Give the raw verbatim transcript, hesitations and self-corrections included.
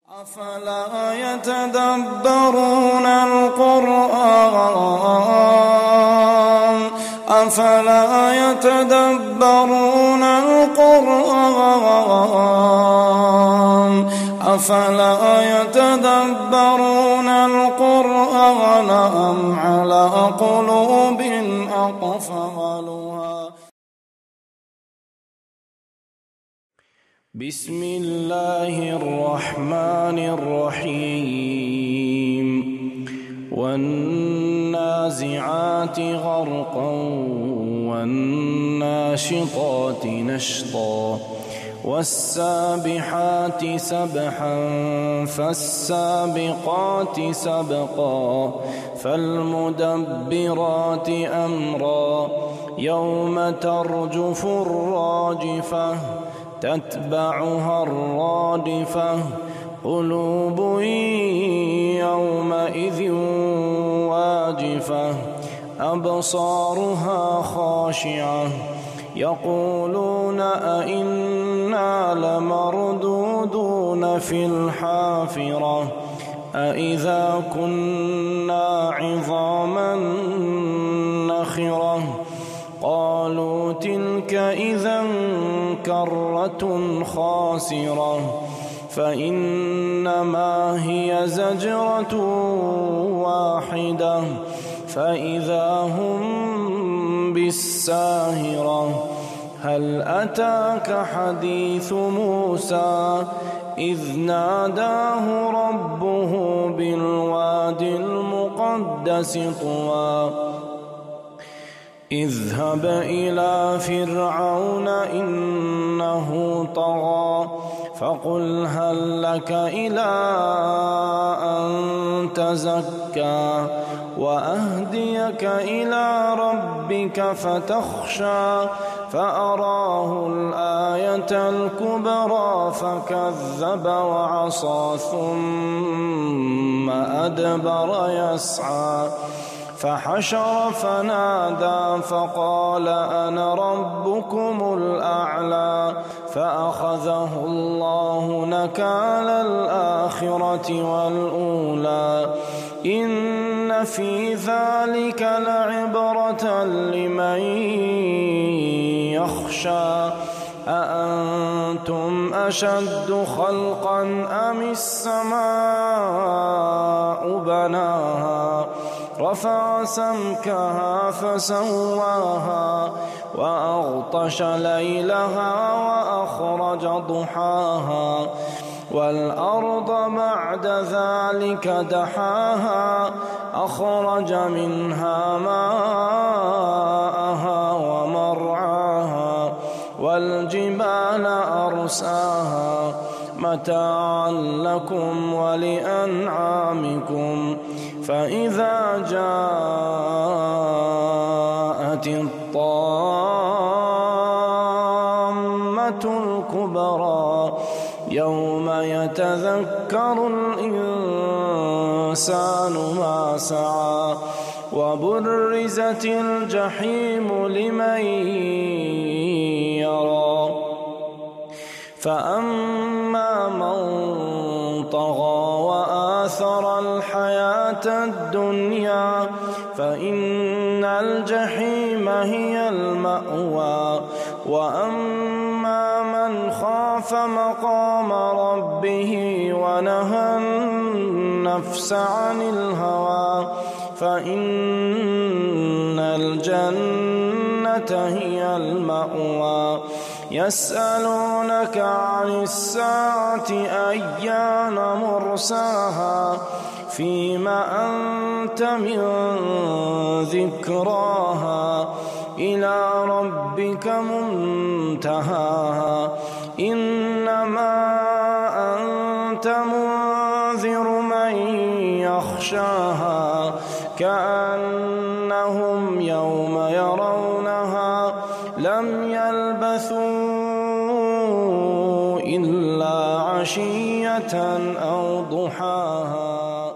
أفلا يتدبرون القرآن أفلا يتدبرون القرآن أفلا يتدبرون القرآن أم على قلوب أقفالها. بسم الله الرحمن الرحيم. والنازعات غرقا والناشطات نشطا والسابحات سبحا فالسابقات سبقا فالمدبرات أمرا يوم ترجف الراجفة تتبعها الرادفة قلوب يومئذ واجفة أبصارها خاشعة يقولون أئنا لمردودون في الحافرة أئذا كنا عظاما نخرة قالوا تلك إذا كرة خاسرة فإنما هي زجرة واحدة فإذا هم بالساهرة. هل أتاك حديث موسى إذ ناداه ربه بالواد المقدس طوى اذهب إلى فرعون إنه طغى فقل هل لك إلى أن تزكى وأهديك إلى ربك فتخشى فأراه الآية الكبرى فكذب وعصى ثم أدبر يسعى فحشر فنادى فقال أنا ربكم الأعلى فأخذه الله نكال الآخرة والأولى إن في ذلك لعبرة لمن يخشى أأنتم أشد خلقا أم السماء بناها رفع سمكها فسواها وأغطش ليلها وأخرج ضحاها والأرض بعد ذلك دحاها أخرج منها ماءها ومرعاها والجبال أرساها متاعا لكم ولأنعامكم فإذا جاءت الطامة الكبرى يوم يتذكر الإنسان ما سعى وبرزت الجحيم لمن يرى فأما من طغى وآثر الحياة الدنيا فإن الجحيم هي المأوى وأما من خاف مقام ربه ونهى النفس عن الهوى فإن الجنة هي المأوى. يسألونك عن الساعة أيان مرساها فيما أنت من ذكراها إلى ربك منتهاها إنما أنت منذر من يخشاها كأنهم يوم يرونها لم يلبثوا إلا عشية أو ضحاها.